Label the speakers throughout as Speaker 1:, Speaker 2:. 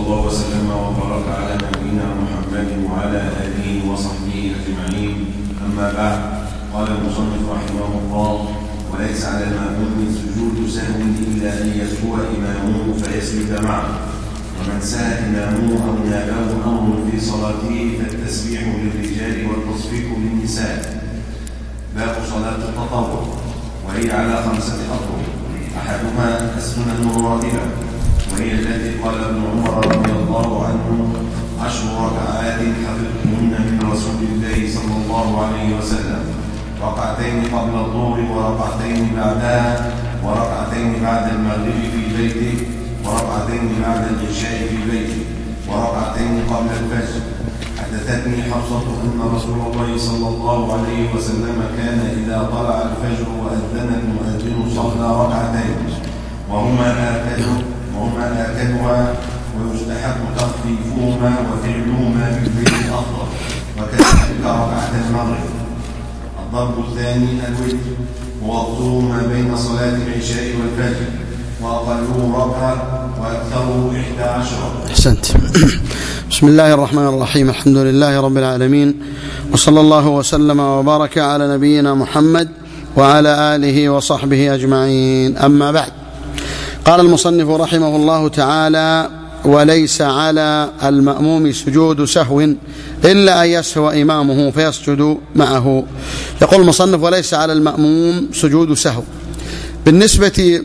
Speaker 1: الله وسلم وبارك على نبينا محمد وعلى آله وصحبه أجمعين. أما بعد، قال المصنف رحمه الله: وليس على المأموم سجود سهو إلا أن يسهو إمامه فيسجد معه، ومن سهى إمامه أو نابه أمر في صلاته فالتسبيح للرجال والتصفيق للنساء. باب صلاة التطوع، وهي على 5 أطرق: أحدها السنن الراتبة، وهي التي قال ابن عمر رضي الله عنه: 10 ركعات حفظتهن من رسول الله صلى الله عليه وسلم، ركعتين قبل الظهر وركعتين بعدها، وركعتين بعد المغرب في بيته، وركعتين بعد العشاء في بيته، وركعتين قبل الفجر. حدثتني حفصة أن رسول الله صلى الله عليه وسلم كان إذا طلع الفجر وأذن المؤذن صلى ركعتين وهما آكدها، ويستحب تخفيفهما وفعلهما بالليل أفضل، وكذلك ركعة المغرب. الضرب الثاني الوتر، ووقته ما بين صلاة العشاء والفجر، وأقله ركعة وأكثره 11.
Speaker 2: أحسنت. بسم الله الرحمن الرحيم. الحمد لله رب العالمين، وصلى الله وسلم وبارك على نبينا محمد وعلى آله وصحبه أجمعين. أما بعد، قال المصنف رحمه الله تعالى: وليس على المأموم سجود سهو إلا أن يسهو إمامه فيسجد معه. يقول المصنف: وليس على المأموم سجود سهو. بالنسبة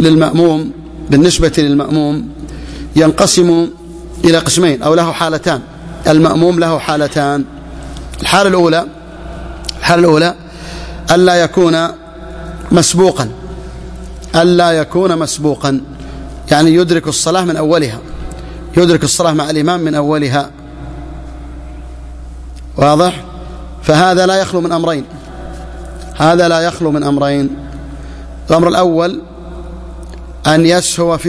Speaker 2: للمأموم ينقسم إلى قسمين، أو له حالتان. المأموم له حالتان: الحالة الأولى ألا يكون مسبوقا، يعني يدرك الصلاة من أولها، يدرك الصلاة مع الإمام من أولها، واضح؟ فهذا لا يخلو من أمرين. الأمر الأول أن يسهو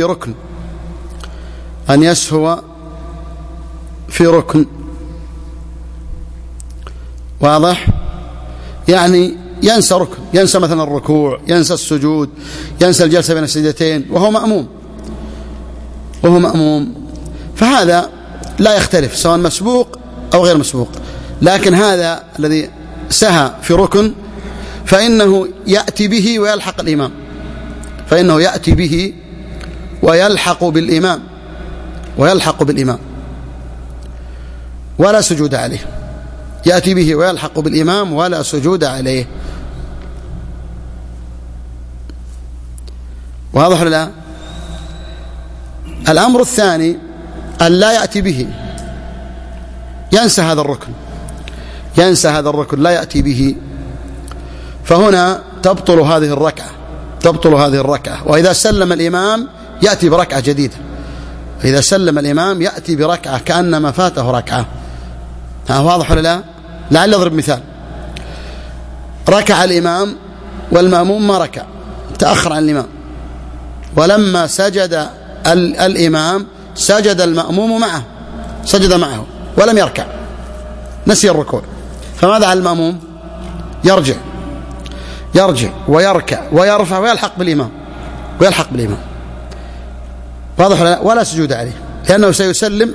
Speaker 2: في ركن، واضح؟ يعني ينسى ركن، ينسى مثلا الركوع، ينسى السجود، ينسى الجلسة بين السجدتين وهو مأموم، فهذا لا يختلف سواء مسبوق أو غير مسبوق. لكن هذا الذي سهى في ركن فإنه يأتي به ويلحق بالإمام ولا سجود عليه. يأتي به ويلحق بالإمام ولا سجود عليه. واضح ولا لا؟ الأمر الثاني أن لا يأتي به، ينسى هذا الركن لا يأتي به، فهنا تبطل هذه الركعة. وإذا سلم الإمام يأتي بركعة جديدة، إذا سلم الإمام يأتي بركعة كأنما فاته ركعة. واضح ولا لا؟ لعل أضرب مثال: ركع الإمام والمأموم ما ركع، تأخر عن الإمام، ولما سجد الإمام سجد المأموم معه ولم يركع، نسي الركوع. فماذا على المأموم؟ يرجع ويركع ويرفع ويلحق بالإمام. واضح ولا لا؟ ولا سجود عليه، لأنه سيسلم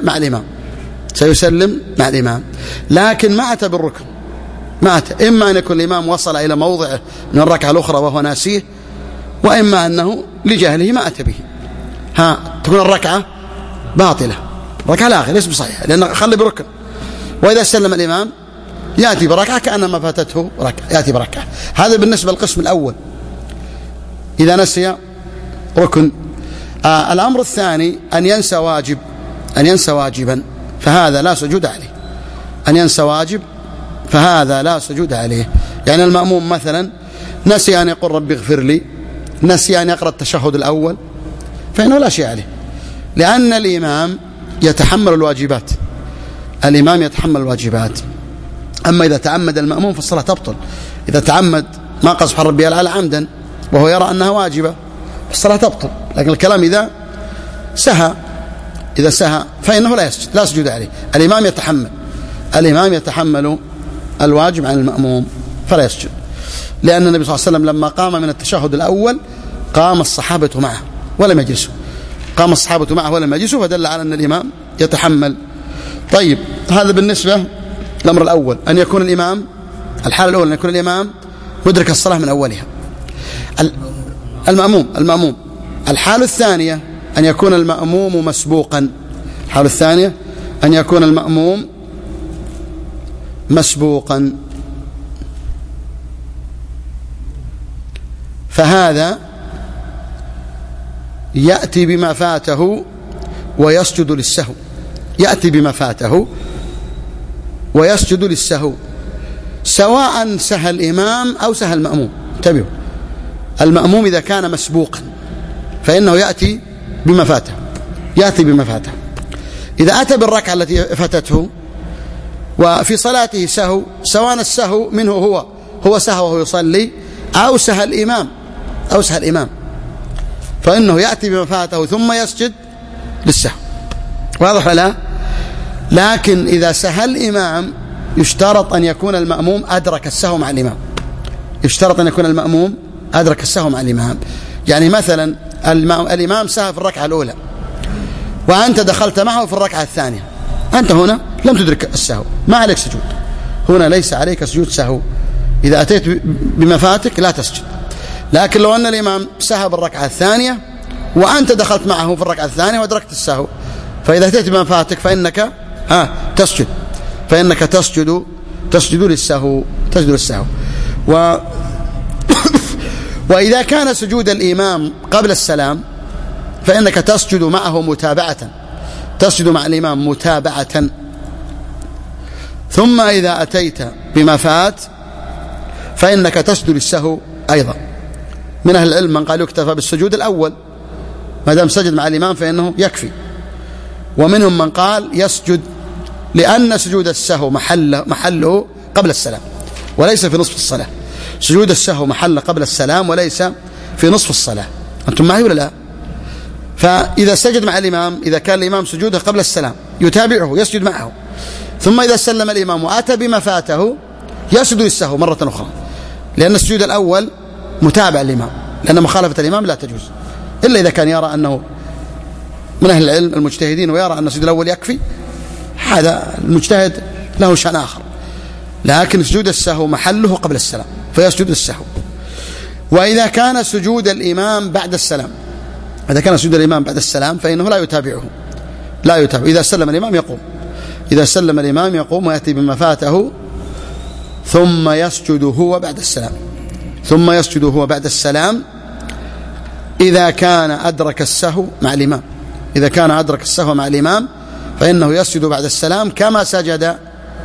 Speaker 2: مع الإمام. لكن ما أتى بالركن، إما أن يكون الإمام وصل إلى موضعه من الركعة الأخرى وهو ناسيه، وإما أنه لجهله ما أتى به. تكون الركعة باطلة، الركعة لا ليس بصحيحة، لأنه خلي بركن. وإذا سلم الإمام يأتي بركعة كأنما فاتته ركعة، يأتي بركعة. هذا بالنسبة للقسم الأول إذا نسي ركن. الأمر الثاني أن ينسى واجبا، فهذا لا سجود عليه. فهذا لا سجود عليه. يعني المأموم مثلا نسي أن يقول رب اغفر لي، نسي أن يقرأ التشهد الأول، فإنه لا شيء عليه، لأن الإمام يتحمل الواجبات. أما إذا تعمد المأموم فالصلاة تبطل. إذا تعمد ما قال سبحان ربي الأعلى عمدا وهو يرى أنها واجبة فالصلاة تبطل. لكن الكلام إذا سهى فإنه لا سجود عليه. الإمام يتحمل الواجب عن المأموم فلا يسجد، لأن النبي صلى الله عليه وسلم لما قام من التشهد الأول قام الصحابة معه ولم يجلسوا، فدل على أن الإمام يتحمل. طيب هذا بالنسبة الأمر الأول، أن يكون الإمام، الحالة الأولى أن يكون الإمام مدرك الصلاة من أولها. المأموم. الحالة الثانية أن يكون المأموم مسبوقا. الحالة الثانية أن يكون المأموم مسبوقا، فهذا يأتي بما فاته ويسجد للسهو. يأتي بما فاته ويسجد للسهو سواء سهى الإمام أو سهى المأموم. انتبهوا، المأموم إذا كان مسبوقا فإنه يأتي بما فاته، يأتي بما فاته. إذا أتى بالركعة التي فاتته وفي صلاته سهو، سواء السهو منه هو سهى وهو يصلي أو سهى الإمام، فإنه يأتي بما فاته ثم يسجد للسهو. واضح لا؟ لكن إذا سهى الإمام يشترط أن يكون المأموم أدرك السهو مع الإمام. يشترط أن يكون المأموم أدرك السهو مع الإمام. يعني مثلا الإمام سهى في الركعة الأولى وأنت دخلت معه في الركعة الثانية، أنت هنا لم تدرك السهو، ما عليك سجود، هنا ليس عليك سجود سهو. إذا أتيت بما فاتك لا تسجد. لكن لو أن الإمام سهى بالركعة الثانية وأنت دخلت معه في الركعة الثانية وأدركت السهو، فإذا أتيت بما فاتك تسجد، فإنك تسجد للسهو. وإذا كان سجود الإمام قبل السلام فإنك تسجد معه متابعة، تسجد مع الإمام متابعة. ثم إذا أتيت بما فات فإنك تسجد للسهو أيضا. من أهل العلم من قال يكتفى بالسجود الأول ما دام سجد مع الإمام فإنه يكفي، ومنهم من قال يسجد لأن سجود السهو محله قبل السلام وليس في نصف الصلاة. سجود السهو محله قبل السلام وليس في نصف الصلاة. أنتم معي ولا لا؟ فإذا سجد مع الإمام، إذا كان الإمام سجوده قبل السلام يتابعه يسجد معه، ثم إذا سلم الإمام وأتى بما فاته يسجد للسهو مرة أخرى، لأن السجود الأول متابع الإمام، لأن مخالفة الإمام لا تجوز إلا إذا كان يرى أنه من أهل العلم المجتهدين ويرى أن السجود الأول يكفي، هذا المجتهد له شأن آخر. لكن سجود السهو محله قبل السلام فيسجد السهو. وإذا كان سجود الإمام بعد السلام، إذا كان سجود الإمام بعد السلام فإنه لا يتابعه. إذا سلم الإمام يقوم ويأتي بما فاته ثم يسجد هو بعد السلام إذا كان أدرك السهو مع الإمام. إذا كان أدرك السهو مع الإمام فإنه يسجد بعد السلام كما سجد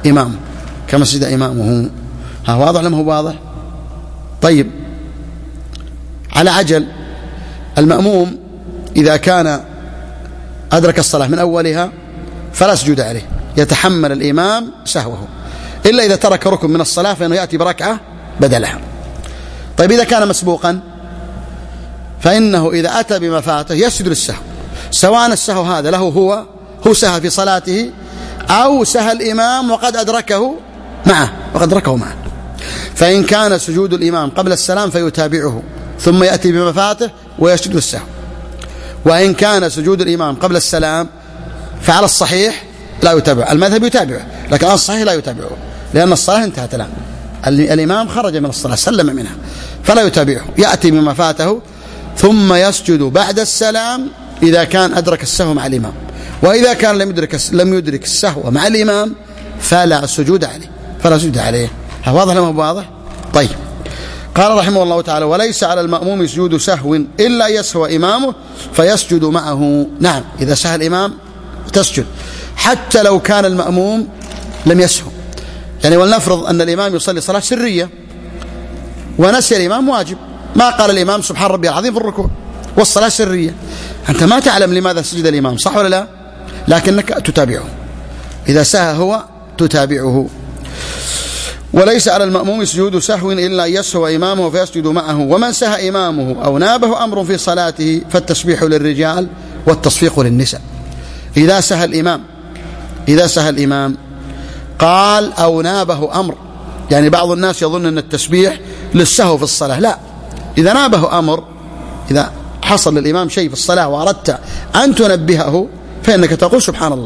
Speaker 2: إمامه. ها واضح لم هو واضح؟ طيب، على عجل، المأموم إذا كان أدرك الصلاة من أولها فلا سجود عليه، يتحمل الإمام سهوه، إلا إذا ترك ركن من الصلاة فإنه يأتي بركعة بدلها. طيب إذا كان مسبوقا فإنه إذا أتى بما فاته يسجد للسهو، سواء السهو هذا له هو سهى في صلاته أو سهى الإمام وقد أدركه معه. فإن كان سجود الإمام قبل السلام فيتابعه ثم يأتي بما فاته ويسجد للسهو. وإن كان سجود الإمام قبل السلام فعلى الصحيح لا يتابعه، المذهب يتابعه، لكن على الصحيح لا يتابعه، لأن الصلاة انتهت الآن، الإمام خرج من الصلاة سلم منها فلا يتابعه، يأتي بما فاته ثم يسجد بعد السلام إذا كان أدرك السهو مع الإمام. وإذا كان لم يدرك السهو مع الإمام فلا سجود عليه. واضح لما هو واضح؟ طيب، قال رحمه الله تعالى: وليس على المأموم سجود سهو إلا يسهو إمامه فيسجد معه. نعم، إذا سهى الإمام تسجد حتى لو كان المأموم لم يسهو. يعني ولنفرض أن الإمام يصلي صلاة سرية ونسي الإمام واجب، ما قال الإمام سبحان ربي العظيم في الركوع والصلاة سرية، أنت ما تعلم لماذا سجد الإمام، صح ولا لا؟ لكنك تتابعه، إذا سهى هو تتابعه. وليس على المأموم سجود سهو إلا يسهو إمامه فيسجد معه. ومن سهى إمامه أو نابه أمر في صلاته فالتسبيح للرجال والتصفيق للنساء. إذا سهى الإمام قال أو نابه أمر، يعني بعض الناس يظن أن التسبيح للسهو في الصلاة، لا، إذا نابه أمر، إذا حصل للإمام شيء في الصلاة وأردت أن تنبهه فإنك تقول سبحان الله،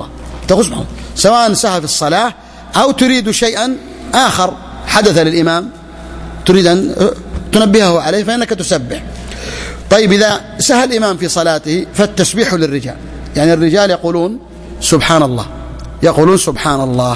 Speaker 2: تقول سبحان الله، سواء سهى في الصلاة أو تريد شيئا آخر حدث للإمام تريد أن تنبهه عليه فإنك تسبح. طيب إذا سهى الإمام في صلاته فالتسبيح للرجال، يعني الرجال يقولون سبحان الله، يقولون سبحان الله.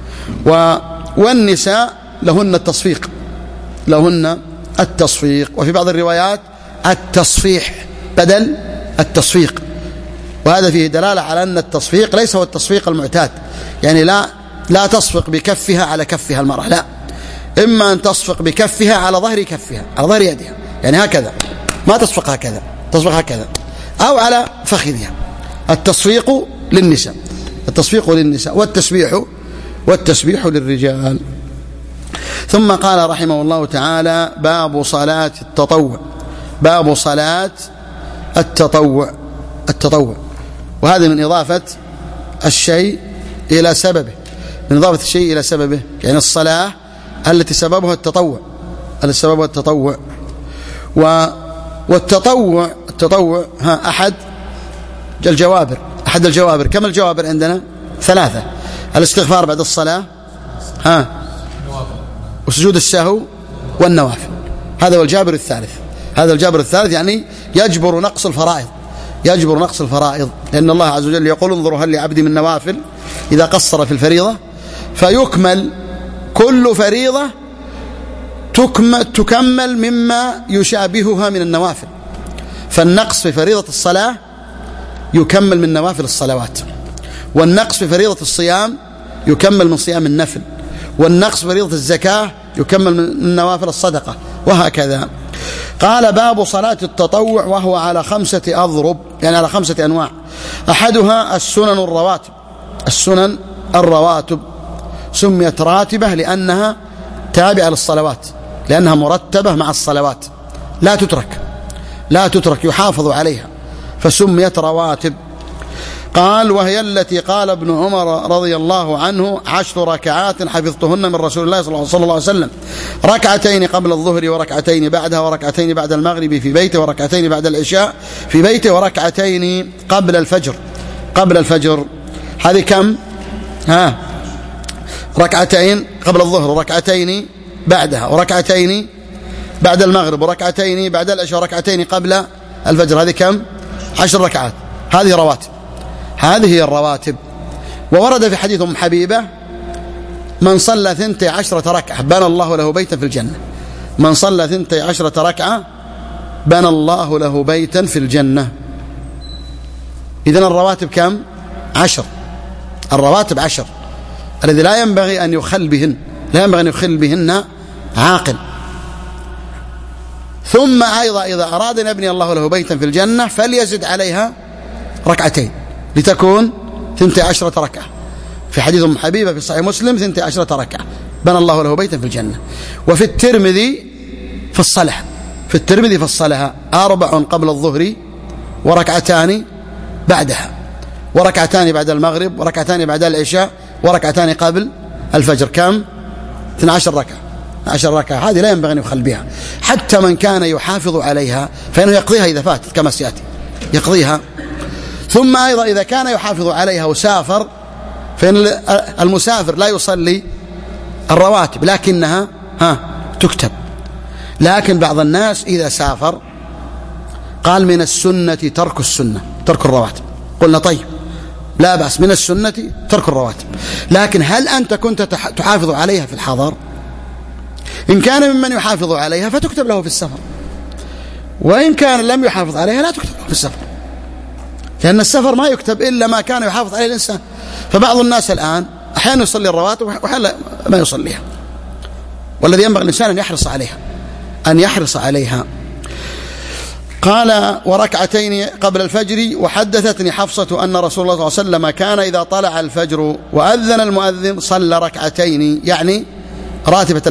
Speaker 2: والنساء لهن التصفيق، لهن التصفيق، وفي بعض الروايات التصفيح بدل التصفيق، وهذا فيه دلالة على أن التصفيق ليس هو التصفيق المعتاد، يعني لا تصفق بكفها على كفها المرأة، لا، إما أن تصفق بكفها على ظهر كفها، على ظهر يدها، يعني هكذا، ما تصفق هكذا، تصفق هكذا، أو على فخذها. التصفيق للنساء، التصفيق للنساء، والتسبيح للرجال. ثم قال رحمه الله تعالى: باب صلاة التطوع. باب صلاة التطوع، وهذا من إضافة الشيء إلى سببه، من إضافة الشيء إلى سببه، يعني الصلاة التي سببها التطوع، والتطوع أحد الجوابر. كم الجوابر عندنا؟ 3: الاستغفار بعد الصلاة، وسجود السهو، والنوافل. هذا هو الجابر الثالث. يعني يجبر نقص الفرائض، لأن الله عز وجل يقول: انظروا هل لعبدي من نوافل إذا قصر في الفريضة، فيكمل كل فريضة تكمل مما يشابهها من النوافل. فالنقص في فريضة الصلاة يكمل من نوافل الصلوات، والنقص في فريضة الصيام يكمل من صيام النفل، والنقص في فريضة الزكاة يكمل من نوافل الصدقة، وهكذا. قال: باب صلاة التطوع، وهو على 5 أضرب، يعني على 5 أنواع. أحدها السنن الرواتب، سميت راتبة لأنها تابعة للصلوات، لأنها مرتبة مع الصلوات، لا تترك، يحافظ عليها، فسميت رواتب. قال: وهي التي قال ابن عمر رضي الله عنه: 10 ركعات حفظتهن من رسول الله صلى الله عليه وسلم، 2 قبل الظهر، 2 بعدها، 2 بعد المغرب في بيته، 2 بعد العشاء في بيته، 2 قبل الفجر. هذه كم؟ 2 قبل الظهر، 2 بعدها، 2 بعد المغرب، 2 بعد العشاء، 2 قبل الفجر. هذه كم؟ 10 ركعات. هذه هي الرواتب. وورد في حديث أم حبيبة: من صلى 12 ركعة بنى الله له بيتا في الجنة. من صلى 12 ركعة بنى الله له بيتا في الجنة. إذن الرواتب كم؟ 10. الرواتب 10 الذي لا ينبغي أن يخل بهن عاقل. ثم أيضا إذا أراد أن يبني الله له بيتا في الجنة فليزد عليها 2 لتكون 12 ركعة. في حديث أم حبيبة في صحيح مسلم: 12 ركعة بنى الله له بيتا في الجنة. وفي الترمذي في الصلاة 4 قبل الظهر، 2 بعدها، 2 بعد المغرب، 2 بعد العشاء، 2 قبل الفجر. كم؟ 12 ركعة. 10 ركعة. هذه لا ينبغي أن يخل بها، حتى من كان يحافظ عليها فإنه يقضيها إذا فاتت، كما سيأتي يقضيها. ثم أيضا إذا كان يحافظ عليها وسافر، فإن المسافر لا يصلي الرواتب لكنها تكتب. لكن بعض الناس إذا سافر قال: من السنة ترك الرواتب. قلنا: طيب، لا بأس، من السنة ترك الرواتب، لكن هل أنت كنت تحافظ عليها في الحضر؟ إن كان ممن يحافظ عليها فتكتب له في السفر، وإن كان لم يحافظ عليها لا تكتب له في السفر، لأن السفر ما يكتب إلا ما كان يحافظ عليه الإنسان. فبعض الناس الآن أحيانا يصلي الرواتب وأحيانا ما يصليها، والذي ينبغي الإنسان أن يحرص عليها. قال: 2 قبل الفجر. وحدثتني حفصة أن رسول الله صلى الله عليه وسلم كان إذا طلع الفجر وأذن المؤذن صلى 2، يعني راتبة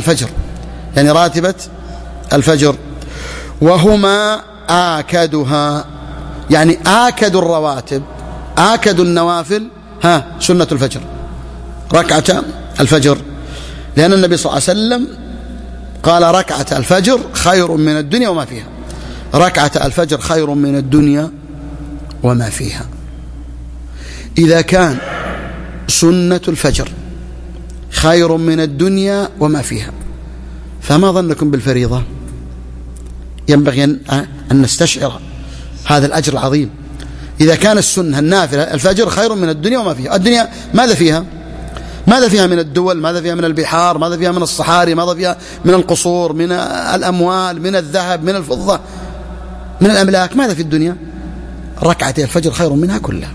Speaker 2: الفجر، وهما آكدها، يعني آكد الرواتب، آكد النوافل سنة الفجر، 2 الفجر، لأن النبي صلى الله عليه وسلم قال: 2 الفجر خير من الدنيا وما فيها. 2 الفجر خير من الدنيا وما فيها. إذا كان سنة الفجر خير من الدنيا وما فيها، فما ظنكم بالفريضة؟ ينبغي أن نستشعر هذا الأجر العظيم. إذا كان السنة النافلة الفجر خير من الدنيا وما فيها، الدنيا ماذا فيها؟ ماذا فيها من الدول؟ ماذا فيها من البحار؟ ماذا فيها من الصحاري؟ ماذا فيها من القصور، من الأموال، من الذهب، من الفضة، من الأملاك؟ ماذا في الدنيا؟ ركعتي الفجر خير منها كلها،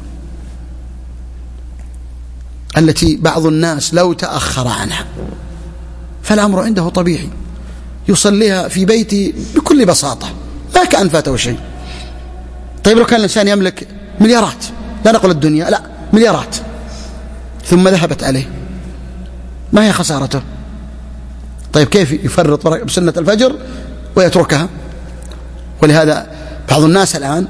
Speaker 2: التي بعض الناس لو تأخر عنها فالأمر عنده طبيعي، يصليها في بيته بكل بساطة لا كأن فاته شيء. طيب لو كان الإنسان يملك مليارات، لا نقول الدنيا، لا مليارات، ثم ذهبت عليه، ما هي خسارته؟ طيب كيف يفرط بسنة الفجر ويتركها؟ ولهذا بعض الناس الآن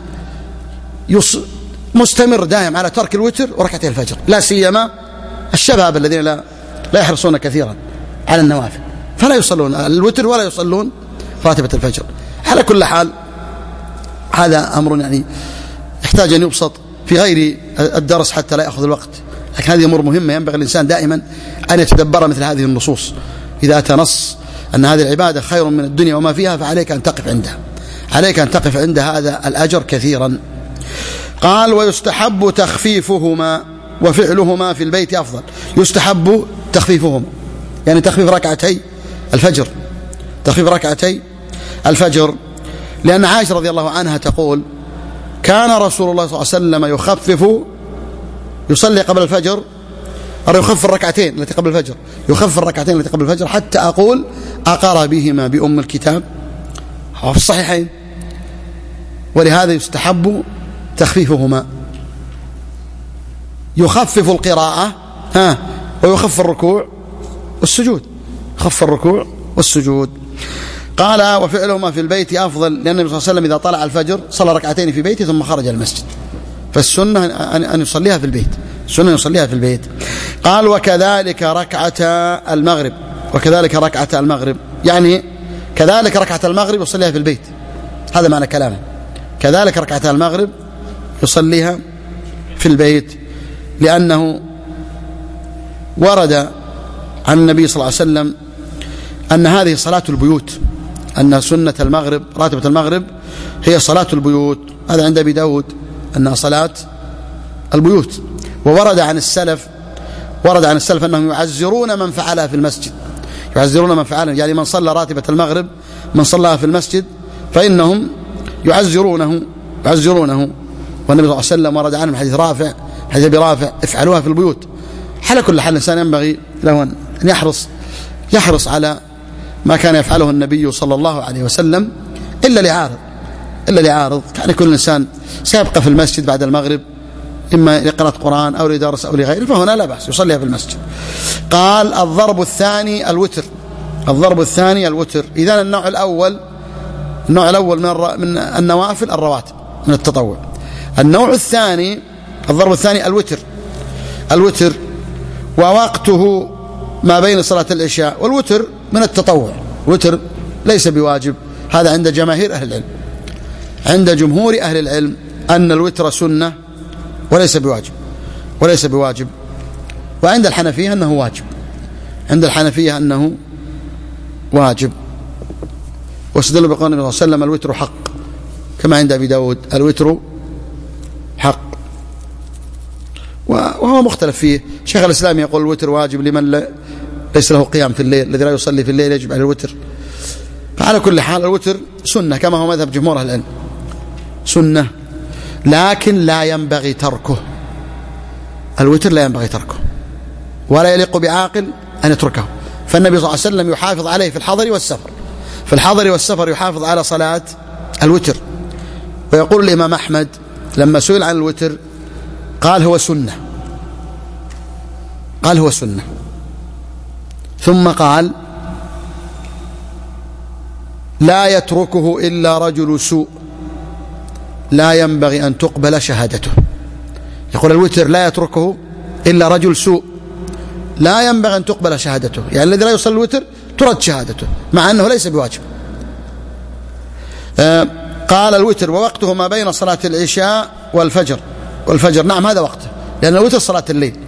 Speaker 2: مستمر دائم على ترك الوتر وركعتي الفجر، لا سيما الشباب الذين لا يحرصون كثيرا على النوافل، فلا يصلون الوتر ولا يصلون راتبة الفجر. على كل حال هذا أمر يعني يحتاج أن يبسط في غير الدرس حتى لا يأخذ الوقت، لكن هذه أمور مهمة ينبغي الإنسان دائما أن يتدبر مثل هذه النصوص. إذا أتى نص أن هذه العبادة خير من الدنيا وما فيها فعليك أن تقف عندها، عليك أن تقف عند هذا الأجر كثيرا. قال ويستحب تخفيفهما وفعلهما في البيت أفضل. يستحب تخفيفهما يعني تخفيف ركعتي الفجر، تخفيف ركعتي الفجر، لأن عائشة رضي الله عنها تقول كان رسول الله صلى الله عليه وسلم يخفف، يصلي قبل الفجر أو يخفف الركعتين التي قبل الفجر، يخفف الركعتين التي قبل الفجر حتى أقول أقرأ بهما بأم الكتاب، في الصحيحين. ولهذا يستحب تخفيفهما، يخفف القراءة ويخفف الركوع والسجود، خف الركوع والسجود. قال وفعلهما في البيت أفضل، لأن النبي صلى الله عليه وسلم إذا طلع الفجر صلى ركعتين في بيته ثم خرج المسجد، فالسنة أن يصليها في البيت، السنة يصليها في البيت. قال وكذلك ركعة المغرب، وكذلك ركعة المغرب يعني كذلك ركعة المغرب يصليها في البيت، هذا معنى كلامه، كذلك ركعة المغرب يصليها في البيت، لأنه ورد عن النبي صلى الله عليه وسلم أن هذه صلاة البيوت، أن سنة المغرب راتبة المغرب هي صلاة البيوت، هذا عند أبي داود أنها صلاة البيوت. وورد عن السلف، ورد عن السلف أنهم يعزرون من فعلها في المسجد، يعزرون من فعلها يعني من صلى راتبة المغرب من صلاها في المسجد فإنهم يعزرونه. والنبي صلى الله عليه وسلم ورد عنهم حديث رافع، حديث أبي رافع افعلوها في البيوت. على كل حال الإنسان ينبغي له أن يحرص على ما كان يفعله النبي صلى الله عليه وسلم، إلا لعارض كان كل إنسان سيبقى في المسجد بعد المغرب إما لقراءة قرآن أو لدرس أو لغيره، فهنا لا بأس يصليها في المسجد. قال الضرب الثاني الوتر، الضرب الثاني الوتر. إذن النوع الأول من النوافل الرواتب من التطوع. النوع الثاني الضرب الثاني الوتر ووقته ما بين صلاة العشاء، والوتر من التطوع، الوتر ليس بواجب، هذا عند جماهير أهل العلم، عند جمهور أهل العلم أن الوتر سنة وليس بواجب، وعند الحنفية أنه واجب، عند الحنفية أنه واجب. واستدلوا بقول النبي صلى الله عليه وسلم الوتر حق، كما عند أبي داود الوتر حق، وهو مختلف فيه. شيخ الإسلام يقول الوتر واجب لمن ليس له قيام في الليل، الذي لا يصلي في الليل يجب عليه الوتر. فعلى كل حال الوتر سنة كما هو مذهب جمهور أهل العلم، سنة، لكن لا ينبغي تركه، الوتر لا ينبغي تركه ولا يليق بعاقل أن يتركه. فالنبي صلى الله عليه وسلم يحافظ عليه في الحضر والسفر، في الحضر والسفر يحافظ على صلاة الوتر. ويقول الإمام أحمد لما سئل عن الوتر قال هو سنة، ثم قال لا يتركه إلا رجل سوء لا ينبغي أن تقبل شهادته. يقول الوتر لا يتركه إلا رجل سوء لا ينبغي أن تقبل شهادته، يعني الذي لا يصلي الوتر ترد شهادته مع أنه ليس بواجب. قال الوتر ووقته ما بين صلاة العشاء والفجر، نعم هذا وقته، لأن الوتر صلاة الليل،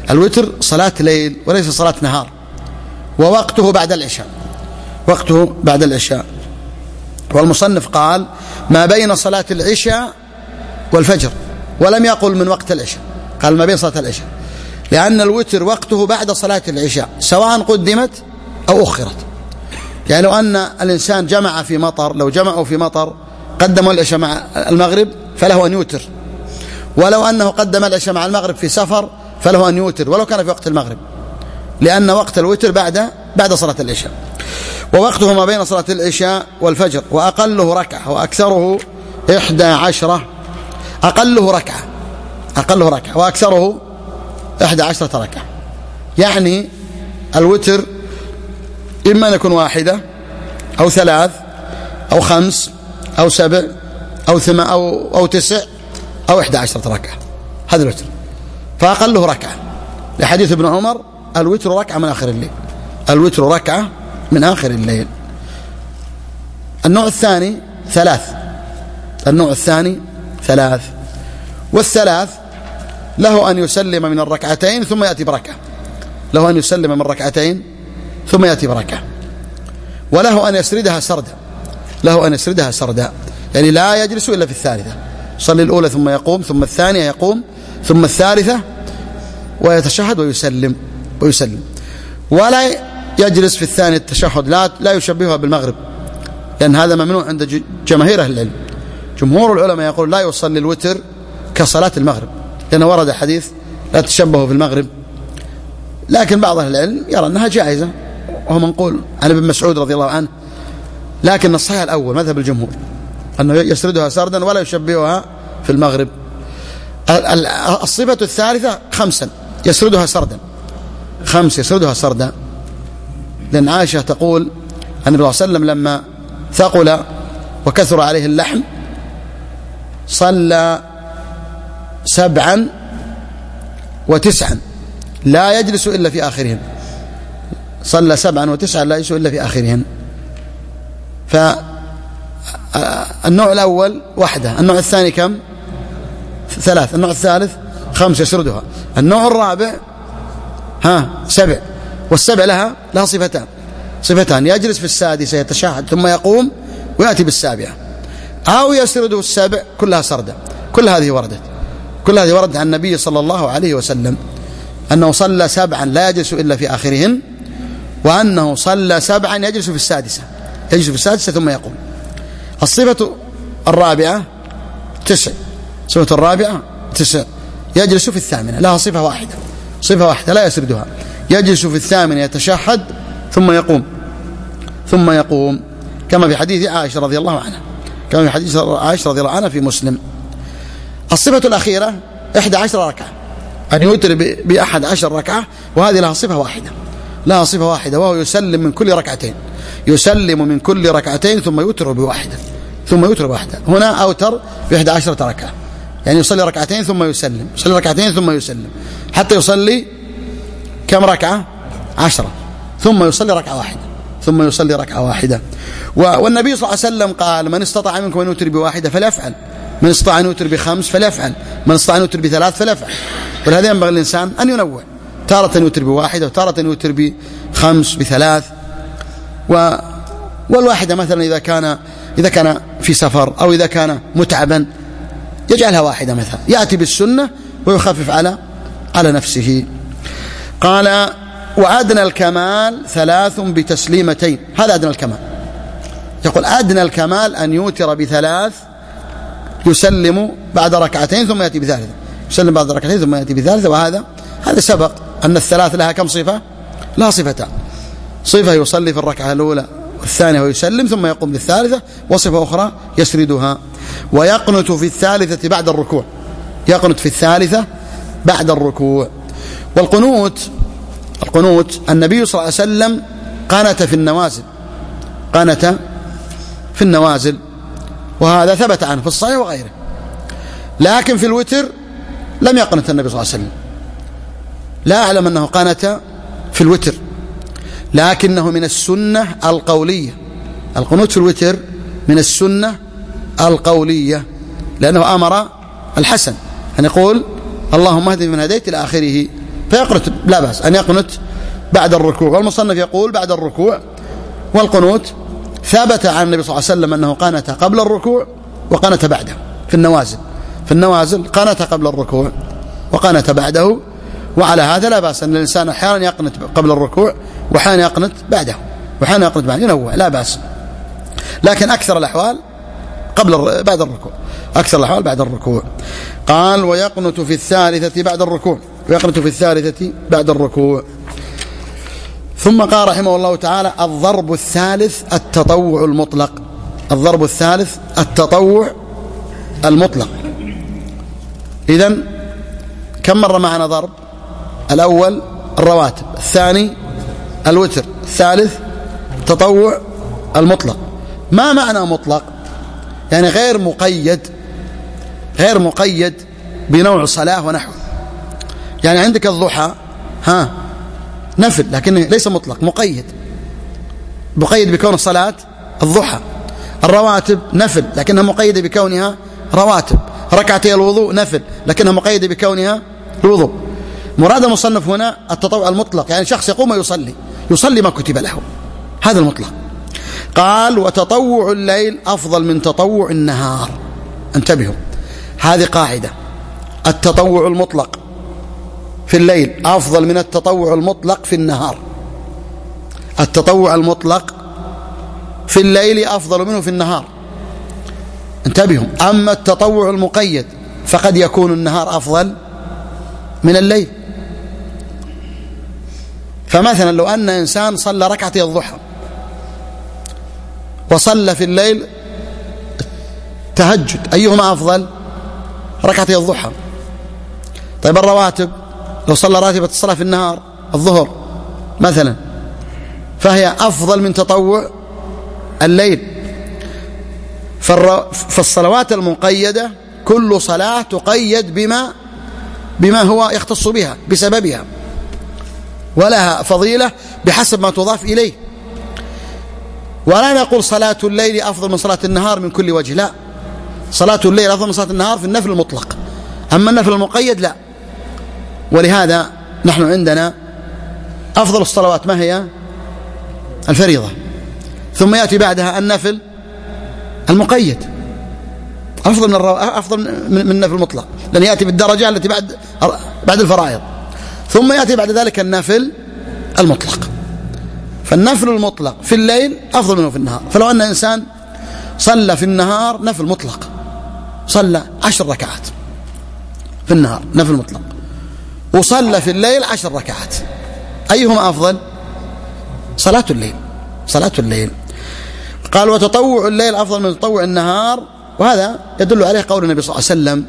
Speaker 2: الوتر صلاة ليل وليس صلاة نهار، ووقته بعد العشاء، وقته بعد العشاء. والمصنف قال ما بين صلاة العشاء والفجر، ولم يقل من وقت العشاء، قال ما بين صلاة العشاء، لأن الوتر وقته بعد صلاة العشاء سواء قدمت أو أخرت. يعني لو أن الإنسان جمع في مطر، لو جمعوا في مطر قدموا العشاء مع المغرب فله أن يوتر، ولو أنه قدم العشاء مع المغرب في سفر فله أن يوتر ولو كان في وقت المغرب، لأن وقت الوتر بعد صلاة العشاء. ووقته ما بين صلاة العشاء والفجر، وأقله ركعة وأكثره 11. أقله ركعة وأكثره 11 ركعة. يعني الوتر إما أن يكون 1 أو 3 أو 5 أو 7 أو 8 أو 9 أو 11 ركعة، هذا الوتر. فأقله ركعة، لحديث ابن عمر الوتر ركعة من آخر الليل، الوتر ركعة من آخر الليل. النوع الثاني 3، النوع الثاني 3، والثلاث له أن يسلم من الركعتين ثم يأتي بركعة، له أن يسلم من الركعتين ثم يأتي بركعة، وله أن يسردها سردا، له أن يسردها سردا، يعني لا يجلس إلا في الثالثة، يصلي الأولى ثم يقوم، ثم الثانية يقوم، ثم الثالثة ويتشهد ويسلم، ولا يجلس في الثاني التشهد، لا يشبهها بالمغرب، لأن هذا ممنوع عند جماهير أهل العلم. جمهور العلماء يقول لا يصلي الوتر كصلاة المغرب، لأنه ورد حديث لا تشبهوا في المغرب، لكن بعض أهل العلم يرى أنها جائزة، وهو منقول عن ابن مسعود رضي الله عنه. لكن الصحيح الأول مذهب الجمهور أنه يسردها سردا ولا يشبهها في المغرب. الصفة الثالثة 5 يسردها سردا، 5 يسردها سردا، لأن عائشة تقول أن النبي صلى الله عليه وسلم لما ثقل وكثر عليه اللحم صلى 7 و9 لا يجلس إلا في آخرهن، صلى 7 و9 لا يجلس إلا في آخرهن. فالنوع الأول 1، النوع الثاني كم؟ 3، النوع الثالث 5 يسردها، النوع الرابع 7، والسبع لها صفتان، يجلس في السادسة يتشهد ثم يقوم ويأتي بالسابعة، أو يسرده السابع كلها سردة. كل هذه وردت عن النبي صلى الله عليه وسلم أنه صلى 7 لا يجلس إلا في آخرهن، وأنه صلى 7 يجلس في السادسة ثم يقوم. الصفة الرابعة 9، الصفة الرابعة 9 يجلس في الثامنة، لها صفة واحدة لا يسردها، يجلس في الثامنة يتشهد ثم يقوم كما في حديث عائشة رضي الله عنها، في مسلم. الصفة الأخيرة 11 ركعة، أن يوتر ب11 ركعة، وهذه لها صفة واحدة، وهو يسلم من كل ركعتين ثم يوتر بواحدة. هنا أوتر ب11 ركعة، يعني يصلي ركعتين ثم يسلم، حتى يصلي كم ركعة؟ 10، ثم يصلي ركعة واحدة. والنبي صلى الله عليه وسلم قال من استطاع منكم أن يوتر بواحدة فليفعل، من استطاع أن يوتر ب5 فليفعل، من استطاع أن يوتر ب3 فليفعل. ولهذا ينبغي الإنسان أن ينوع، تارة يوتر بواحدة وتارة يوتر ب5 ب3. والواحدة مثلا إذا كان في سفر أو إذا كان متعبا يجعلها واحدة مثلا، يأتي بالسنة ويخفف على نفسه. قال وأدنى الكمال 3 بتسليمتين، هذا أدنى الكمال. يقول أدنى الكمال أن يوتر ب3 يسلم بعد ركعتين ثم يأتي بثالثة، يسلم بعد ركعتين ثم يأتي بثالثة. وهذا سبق أن الثلاث لها كم صفة؟ لها صفتان، صفة يصلي في الركعة الأولى والثانية ويسلم ثم يقوم للثالثة، وصفة أخرى يسردها. ويقنت في الثالثة بعد الركوع، يقنت في الثالثة بعد الركوع. والقنوت النبي صلى الله عليه وسلم قنت في النوازل، وهذا ثبت عنه في الصحيح وغيره. لكن في الوتر لم يقنت النبي صلى الله عليه وسلم، لا أعلم أنه قنت في الوتر، لكنه من السنة القولية. القنوت في الوتر من السنة القولية، لأنه أمر الحسن أن يقول اللهم اهدني من هديت إلى آخره، فيقنت، لا بأس أن يقنت بعد الركوع. والمصنف يقول بعد الركوع. والقنوت ثبت عن النبي صلى الله عليه وسلم أنه قنت قبل الركوع وقنت بعده في النوازل. في النوازل قنت قبل الركوع وقنت بعده، وعلى هذا لا بأس أن الإنسان أحيانا يقنت قبل الركوع وأحيانا يقنت بعده وأحيانا يقنت بعده، ينوع، لا بأس. لكن أكثر الأحوال بعد الركوع، أكثر الأحوال بعد الركوع. قال ويقنت في الثالثة بعد الركوع، ويقنت في الثالثة بعد الركوع. ثم قال رحمه الله تعالى: الضرب الثالث التطوع المطلق. الضرب الثالث التطوع المطلق. إذن كم مرة معنا ضرب؟ الأول الرواتب، الثاني الوتر، الثالث تطوع المطلق. ما معنى مطلق؟ يعني غير مقيد بنوع صلاة ونحوه. يعني عندك الضحى نفل لكنه ليس مطلق، مقيد بكون الصلاة الضحى. الرواتب نفل لكنها مقيدة بكونها رواتب. ركعتي الوضوء نفل لكنها مقيدة بكونها الوضوء. مراد المصنف هنا التطوع المطلق، يعني شخص يقوم يصلي ما كتب له، هذا المطلق. قال وتطوع الليل أفضل من تطوع النهار. انتبهوا، هذه قاعدة: التطوع المطلق في الليل أفضل من التطوع المطلق في النهار. التطوع المطلق في الليل أفضل منه في النهار. انتبهوا. أما التطوع المقيد فقد يكون النهار أفضل من الليل. فمثلا لو أن إنسان صلى ركعتي الضحى وصلى في الليل تهجد، أيهما أفضل؟ ركعتي الضحى. طيب الرواتب، لو صلى راتبة الصلاة في النهار الظهر مثلا فهي أفضل من تطوع الليل. فالصلوات المقيدة كل صلاة تقيد بما هو يختص بها بسببها، ولها فضيلة بحسب ما تضاف إليه. ولا نقول صلاة الليل أفضل من صلاة النهار من كل وجه، لا، صلاة الليل أفضل من صلاة النهار في النفل المطلق، أما النفل المقيد لا. ولهذا نحن عندنا أفضل الصلوات ما هي؟ الفريضة، ثم يأتي بعدها النفل المقيد أفضل من النفل المطلق، لأن يأتي بالدرجة التي بعد الفرائض، ثم يأتي بعد ذلك النفل المطلق. فالنفل المطلق في الليل أفضل منه في النهار. فلو أن إنسان صلى في النهار نفل مطلق، صلى 10 ركعات في النهار نفل مطلق، وصلى في الليل 10 ركعات، أيهما أفضل؟ صلاة الليل. قال وتطوع الليل أفضل من تطوع النهار. وهذا يدل عليه قول النبي صلى الله عليه وسلم: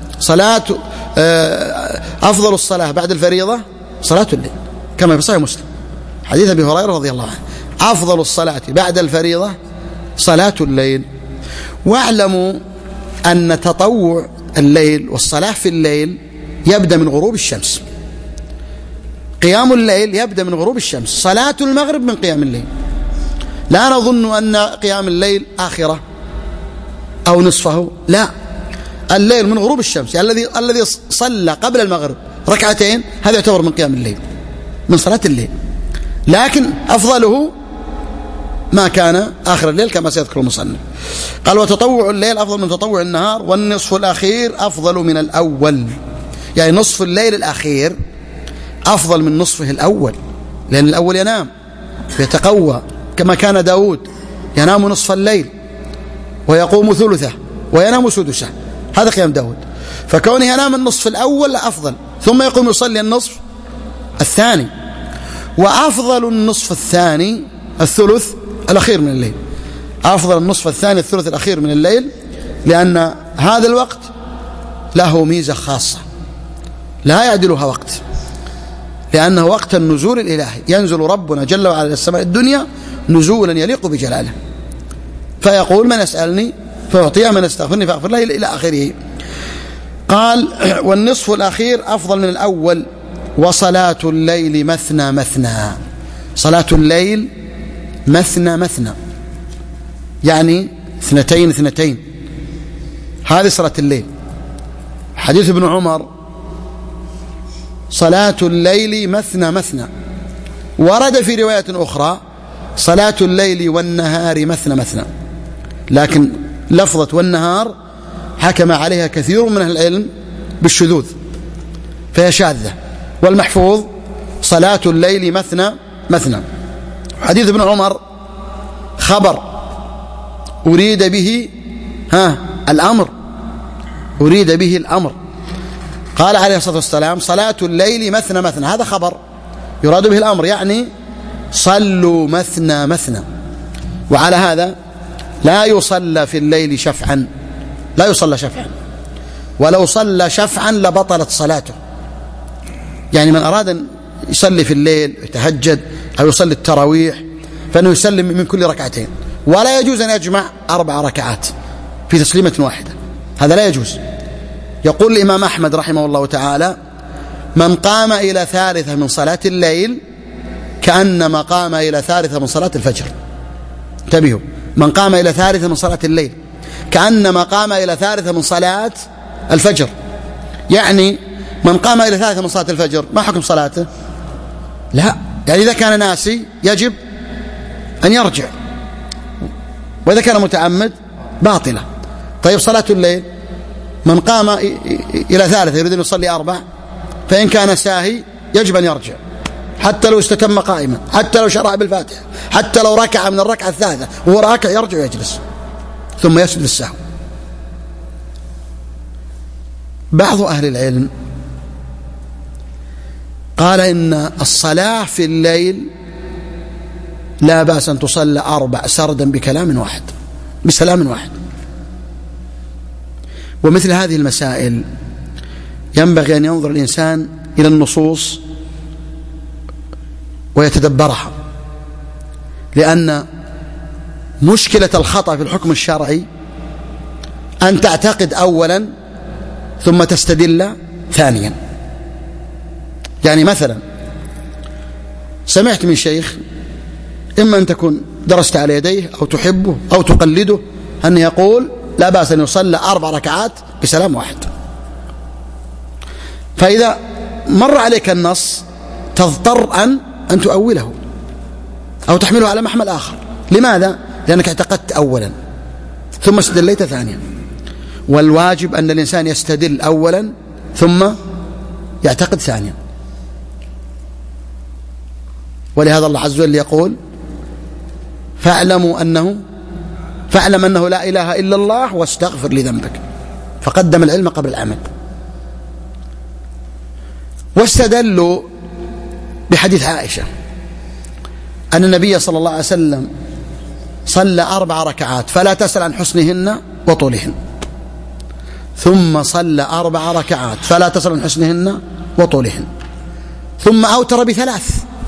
Speaker 2: أفضل الصلاة بعد الفريضة صلاة الليل، كما في صحيح مسلم حديث أبي هريرة رضي الله عنه: أفضل الصلاة بعد الفريضة صلاة الليل. واعلموا أن تطوع الليل والصلاة في الليل يبدأ من غروب الشمس. قيام الليل يبدأ من غروب الشمس، صلاة المغرب من قيام الليل. لا نظن أن قيام الليل آخرة أو نصفه، لا، الليل من غروب الشمس. يعني الذي صلى قبل المغرب ركعتين هذا يعتبر من قيام الليل، من صلاة الليل، لكن أفضله ما كان آخر الليل كما سيذكر المصنف. قال وتطوع الليل أفضل من تطوع النهار، والنصف الأخير أفضل من الأول. يعني نصف الليل الأخير أفضل من نصفه الأول، لأن الأول ينام يتقوى كما كان داود ينام نصف الليل ويقوم ثلثه وينام سدسه، هذا قيام داود. فكونه ينام النصف الأول أفضل، ثم يقوم يصلي النصف الثاني. وأفضل النصف الثاني الثلث الأخير من الليل، أفضل النصف الثاني الثلث الأخير من الليل، لأن هذا الوقت له ميزة خاصة لا يعدلها وقت، لأنه وقت النزول الإلهي، ينزل ربنا جل وعلا إلى السماء الدنيا نزولا يليق بجلاله، فيقول: من يسألني فأعطيه، من يستغفرني فأغفر له، إلى آخره. قال والنصف الأخير أفضل من الأول. وصلاة الليل مثنى مثنى. صلاة الليل مثنى مثنى، يعني 2 2. هذه صلاة الليل. حديث ابن عمر صلاة الليل مثنى مثنى. ورد في رواية أخرى صلاة الليل والنهار مثنى مثنى، لكن لفظة والنهار حكم عليها كثير من أهل العلم بالشذوذ فهي شاذة، والمحفوظ صلاة الليل مثنى مثنى. حديث ابن عمر خبر أريد به الأمر، أريد به الأمر. قال عليه الصلاة والسلام صلاة الليل مثنى مثنى، هذا خبر يراد به الأمر، يعني صلوا مثنى مثنى. وعلى هذا لا يصلى في الليل شفعا، لا يصلى شفعا، ولو صلى شفعا لبطلت صلاته. يعني من أراد أن يصلي في الليل يتهجد أو يصلي التراويح فإنه يسلم من كل ركعتين، ولا يجوز أن يجمع 4 ركعات في تسليمة واحدة، هذا لا يجوز. يقول الإمام أحمد رحمه الله تعالى: من قام إلى ثالثة من صلاة الليل كأنما قام إلى ثالثة من صلاة الفجر. انتبهوا، من قام إلى ثالثة من صلاة الليل كأنما قام إلى ثالثة من صلاة الفجر. يعني من قام إلى ثالثة من صلاة الفجر ما حكم صلاته؟ لا، يعني إذا كان ناسي يجب أن يرجع، وإذا كان متعمد باطلة. طيب صلاة الليل من قام إلى ثالثة يريد أن يصلي 4، فإن كان ساهي يجب أن يرجع، حتى لو استتم قائما، حتى لو شرع بالفاتحة، حتى لو ركع من الركعة الثالثة وهو راكع يرجع ويجلس ثم يسجد للسهو. بعض أهل العلم قال إن الصلاة في الليل لا بأس أن تصلى 4 سردا بكلام واحد، بسلام واحد. ومثل هذه المسائل ينبغي أن ينظر الإنسان إلى النصوص ويتدبرها، لأن مشكلة الخطأ في الحكم الشرعي أن تعتقد أولا ثم تستدل ثانيا. يعني مثلا سمعت من شيخ إما أن تكون درست على يديه أو تحبه أو تقلده أن يقول لا بأس أن يصلى 4 ركعات بسلام واحد، فإذا مر عليك النص تضطر أن تؤوله أو تحمله على محمل آخر. لماذا؟ لأنك اعتقدت أولا ثم استدليت ثانيا، والواجب أن الإنسان يستدل أولا ثم يعتقد ثانيا. ولهذا الله عز وجل يقول: فاعلم أنه لا إله إلا الله واستغفر لذنبك، فقدم العلم قبل العمل. واستدلوا بحديث عائشة أن النبي صلى الله عليه وسلم صلى 4 ركعات فلا تسأل عن حسنهن وطولهن، ثم صلى 4 ركعات فلا تسأل عن حسنهن وطولهن، ثم أوتر ب3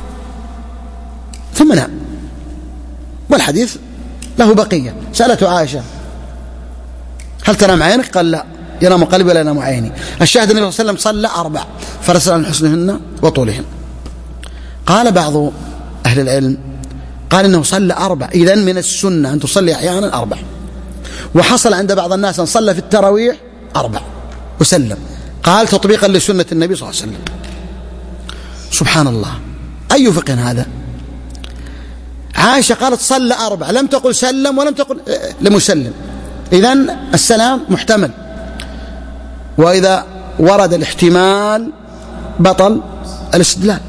Speaker 2: ثم نام. والحديث له بقية. سألته عائشة: هل تنام عينك؟ قال: لا، ينام قلبي ولا ينام عيني. الشاهد النبي صلى الله عليه وسلم صلى 4 فلا تسأل عن حسنهن وطولهن. قال بعض أهل العلم قال إنه صلى 4، إذن من السنة أن تصلي أحيانا 4. وحصل عند بعض الناس أن صلى في التراويح 4 وسلم، قال تطبيقا لسنة النبي صلى الله عليه وسلم. سبحان الله، أي فقه هذا؟ عائشة قالت صلى 4، لم تقل سلم ولم تقل لم يسلم، إذن السلام محتمل، وإذا ورد الاحتمال بطل الاستدلال.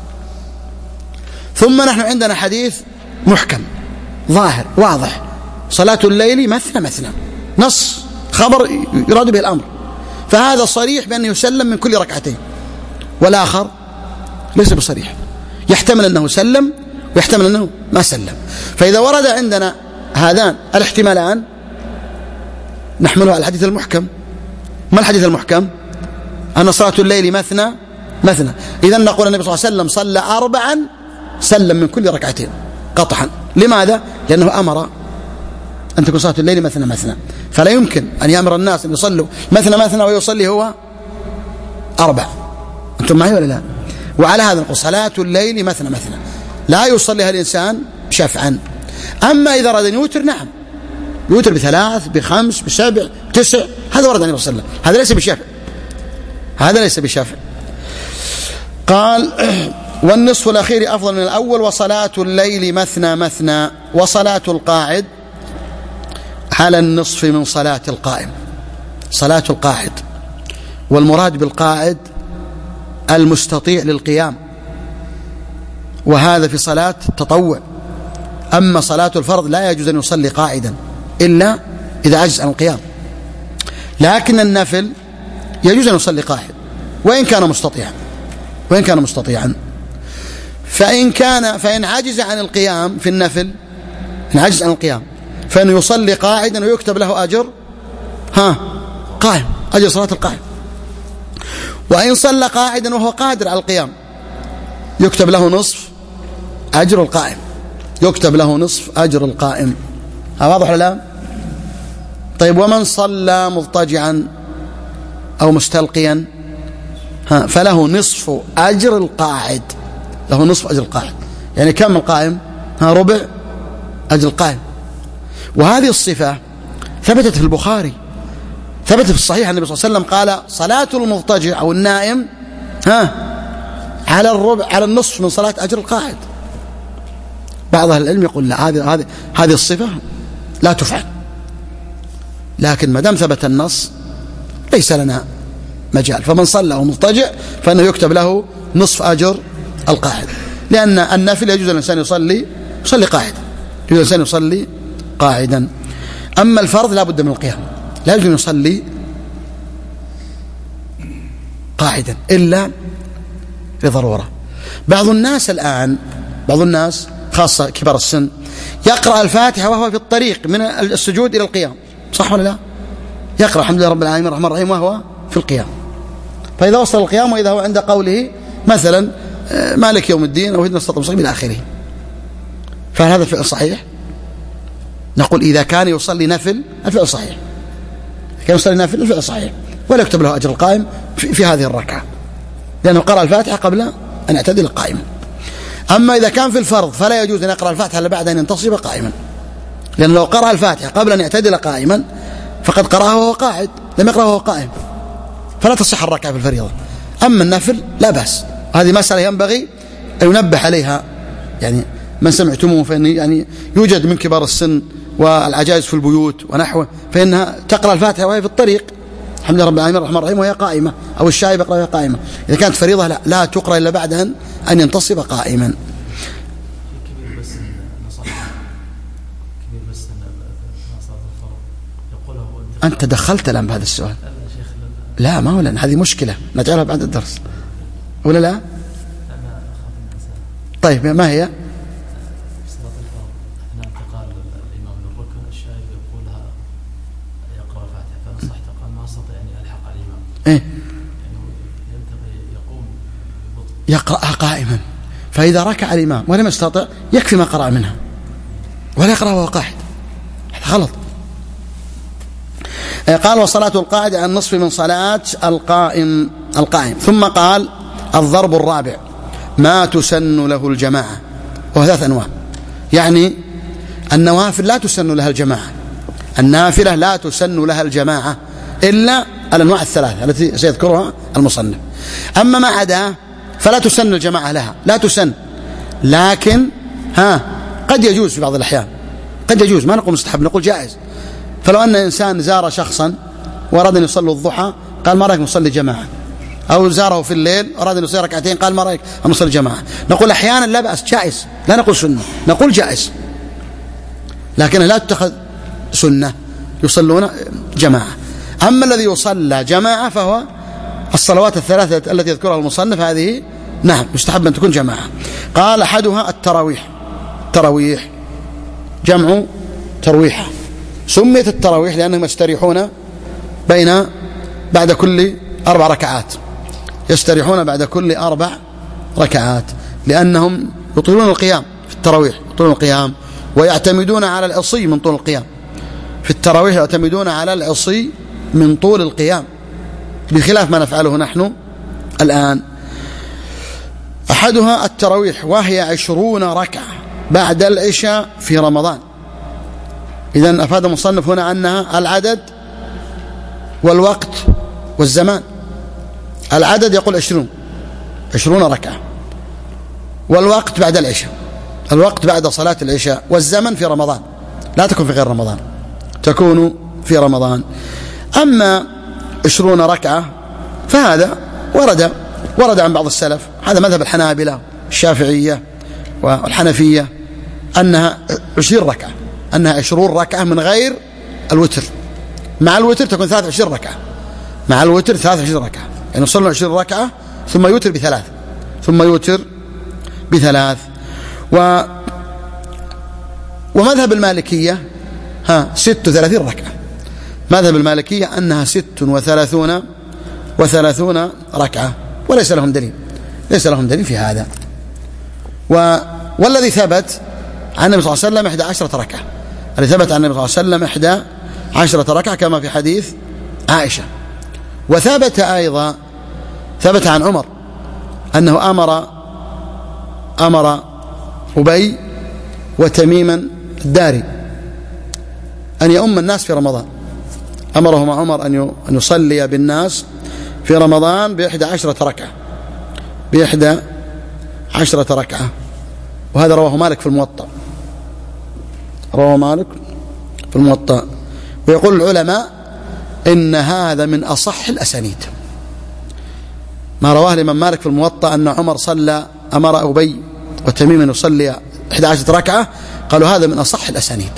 Speaker 2: ثم نحن عندنا حديث محكم ظاهر واضح: صلاة الليل مثنى مثنى، نص خبر يراد به الأمر، فهذا صريح بأنه يسلم من كل ركعتين، والآخر ليس بصريح، يحتمل أنه سلم ويحتمل أنه ما سلم. فإذا ورد عندنا هذان الاحتمالان نحمله على الحديث المحكم. ما الحديث المحكم؟ أن صلاة الليل مثنى مثنى. إذن نقول النبي صلى الله عليه وسلم صلى 4 سلم من كل ركعتين قطعا. لماذا؟ لأنه أمر أن تكون صلاة الليل مثنى مثنى، فلا يمكن أن يأمر الناس أن يصلوا مثنى مثنى ويصلي هو 4. أنتم معي ولا لا؟ وعلى هذا نقول صلاة الليل مثنى مثنى، لا يصليها الإنسان شفعا. أما إذا أراد أن يوتر، نعم، يوتر ب3 ب5 ب7 ب9، هذا ورد عن النبي صلى الله عليه وسلم، هذا ليس بشفع، هذا ليس بشفع. قال والنصف الأخير أفضل من الأول، وصلاة الليل مثنى مثنى، وصلاة القاعد على النصف من صلاة القائم. صلاة القاعد، والمراد بالقاعد المستطيع للقيام، وهذا في صلاة التطوع. أما صلاة الفرض لا يجوز أن يصلي قاعدا إلا إذا عجز عن القيام، لكن النفل يجوز أن يصلي قاعد وإن كان مستطيعا. فإن عجز عن القيام في النفل، إن عجز عن القيام فإنه يصلي قاعدا ويكتب له أجر قائم، أجر صلاة القائم. وإن صلى قاعدا وهو قادر على القيام يكتب له نصف أجر القائم، يكتب له نصف أجر القائم. واضح ولا لا؟ طيب، ومن صلى مضطجعا أو مستلقيا فله نصف أجر القاعد، له نصف أجر القاعد. يعني كم القائم؟ ربع أجر القائم. وهذه الصفة ثبتت في البخاري، ثبتت في الصحيح. النبي صلى الله عليه وسلم قال صلاة المضطجع أو النائم على الربع، على النصف من صلاة أجر القاعد. بعض أهل العلم يقول لا، هذه الصفة لا تفعل، لكن ما دام ثبت النص ليس لنا مجال. فمن صلى ومضطجع فإنه يكتب له نصف أجر القاعد، لأن النافل يجوز الإنسان يصلي قاعدا، يجوز الإنسان يصلي قاعدا. أما الفرض لا بد من القيام، لا يجوز أن يصلي قاعدا إلا لضرورة. بعض الناس خاصة كبار السن يقرأ الفاتحة وهو في الطريق من السجود إلى القيام، صح ولا لا؟ يقرأ الحمد لله رب العالمين الرحمن الرحيم وهو في القيام. فإذا وصل القيام وإذا هو عند قوله مثلا مالك يوم الدين أو اهدنا الصراط المستقيم إلى آخره، فهل هذا الفعل صحيح؟ نقول إذا كان يصلي نفل الفعل صحيح، كان يصلي نفل الفعل صحيح، ولا يكتب له أجر القائم في هذه الركعة، لأنه قرأ الفاتحة قبل أن يعتدل قائما. أما إذا كان في الفرض فلا يجوز أن يقرأ الفاتحة إلا بعد أن ينتصب قائما، لأن لو قرأ الفاتحة قبل أن يعتدل قائما فقد قرأها وهو قاعد، لم يقرأها وهو قائم، فلا تصح الركعة في الفريضة. أما النفل لا بأس. هذه مسألة ينبغي أن ينبه عليها، يعني من سمعتموه فإن يعني يوجد من كبار السن والعجائز في البيوت ونحوه، فإنها تقرأ الفاتحة وهي في الطريق الحمد لله رب العالمين الرحمن الرحيم وهي قائمة، أو الشايب يقرأ وهي قائمة. إذا كانت فريضة لا تقرأ إلا بعد أن ينتصب قائما. أنت دخلت الآن بهذا السؤال. لا ما هو، لأن هذه مشكلة نجعلها بعد الدرس ولا لا؟ طيب ما هي؟
Speaker 3: صلاة الفرض أثناء انتقال الإمام للركن الشاهد يقولها يقرأ الفاتحة، فأنا صحت قال ما أستطيع أن ألحق الإمام. يعني ينتقي يقوم ببطء
Speaker 2: يقرأها قائما، فإذا ركع الإمام ولم يستطع يكفي ما قرأ منها ولا يقرأ وهو قاعد، هذا غلط. قال وصلاة القاعد عن النصف من صلاة القائم. ثم قال الضرب الرابع ما تسن له الجماعة، وهو 3 أنواع. يعني النوافل لا تسن لها الجماعة، النافلة لا تسن لها الجماعة إلا الأنواع 3 التي سيذكرها المصنف. أما ما عداه فلا تسن الجماعة لها، لا تسن، لكن قد يجوز في بعض الأحيان، قد يجوز، ما نقول مستحب نقول جائز. فلو أن إنسان زار شخصا وأراد أن يصلي الضحى قال ما رأيك نصلي جماعة، أو زاره في الليل أراد أن يصلي ركعتين قال ما رأيك أن نصلي جماعة، نقول أحيانا لا بأس جائز، لا نقول سنة، نقول جائز، لكن لا تتخذ سنة، يصلون جماعة. أما الذي يصلى جماعة فهو الصلوات الثلاثة التي يذكرها المصنف، هذه نعم يستحب أن تكون جماعة. قال أحدها التراويح جمع ترويحة، سميت التراويح لأنهم يستريحون بعد كل 4 ركعات، يستريحون بعد كل 4 ركعات، لأنهم يطيلون القيام في التراويح، يطيلون القيام ويعتمدون على العصي من طول القيام. في التراويح يعتمدون على العصي من طول القيام، بخلاف ما نفعله نحن الآن. أحدها التراويح وهي 20 ركعة بعد العشاء في رمضان. إذن أفاد المصنف هنا أنها العدد والوقت والزمان. العدد يقول 20 20 ركعة. والوقت بعد العشاء، الوقت بعد صلاة العشاء، والزمن في رمضان، لا تكون في غير رمضان، تكون في رمضان. أما 20 ركعة فهذا ورد عن بعض السلف، هذا مذهب الحنابلة الشافعية والحنفية، أنها 20 ركعة، أنها 20 ركعة من غير الوتر. مع الوتر تكون 23 ركعة، مع الوتر 23 ركعة، يعني يصلون 20 ركعة ثم يوتر بثلاث، ثم يوتر بثلاث. ومذهب المالكية 36 ركعة، مذهب المالكية أنها 36 ركعة، وليس لهم دليل، ليس لهم دليل في هذا. والذي ثبت عن النبي صلى الله عليه وسلم 11 ركعة، الذي ثبت عن النبي صلى الله عليه وسلم 11 ركعة كما في حديث عائشة. وثبت أيضا، ثبت عن عمر أنه أمر أبي وتميما الداري أن يؤم الناس في رمضان، أمرهما عمر أن يصلي بالناس في رمضان ب11 ركعة، ب11 ركعة. وهذا رواه مالك في الموطأ، رواه مالك في الموطأ. ويقول العلماء إن هذا من أصح الأسانيد، ما رواه الإمام مالك في الموطأ أن عمر أمر أبي وتميم أن يصلي 11 ركعة، قالوا هذا من أصح الأسانيد.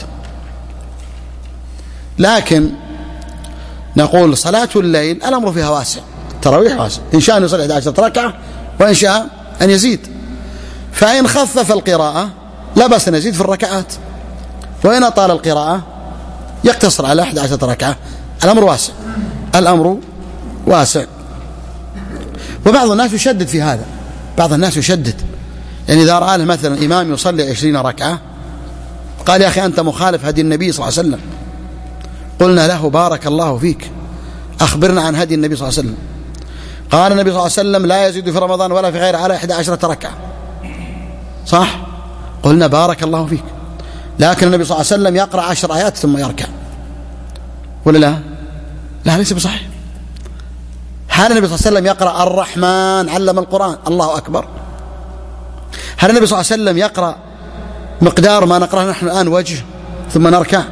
Speaker 2: لكن نقول صلاة الليل الأمر فيها واسع، التراويح واسع، إن شاء أن يصلي 11 ركعة وإن شاء أن يزيد. فإن خفف القراءة لا بأس أن يزيد في الركعات، وإن أطال القراءة يقتصر على 11 ركعة. الأمر واسع، الأمر واسع. وبعض الناس يشدد في هذا، بعض الناس يشدد، يعني إذا رأى مثلا إمام يصلي 20 ركعة قال يا أخي أنت مخالف هدي النبي صلى الله عليه وسلم، قلنا له بارك الله فيك، أخبرنا عن هدي النبي صلى الله عليه وسلم. قال النبي صلى الله عليه وسلم لا يزيد في رمضان ولا في غيره على 11 ركعة، صح؟ قلنا بارك الله فيك، لكن النبي صلى الله عليه وسلم يقرأ 10 آيات ثم يركع، ولا لا؟ لا، ليس بصحيح. هل النبي صلى الله عليه وسلم يقرأ الرحمن علم القرآن الله أكبر؟ هل النبي صلى الله عليه وسلم يقرأ مقدار ما نقرأه نحن الآن وجه ثم نركع؟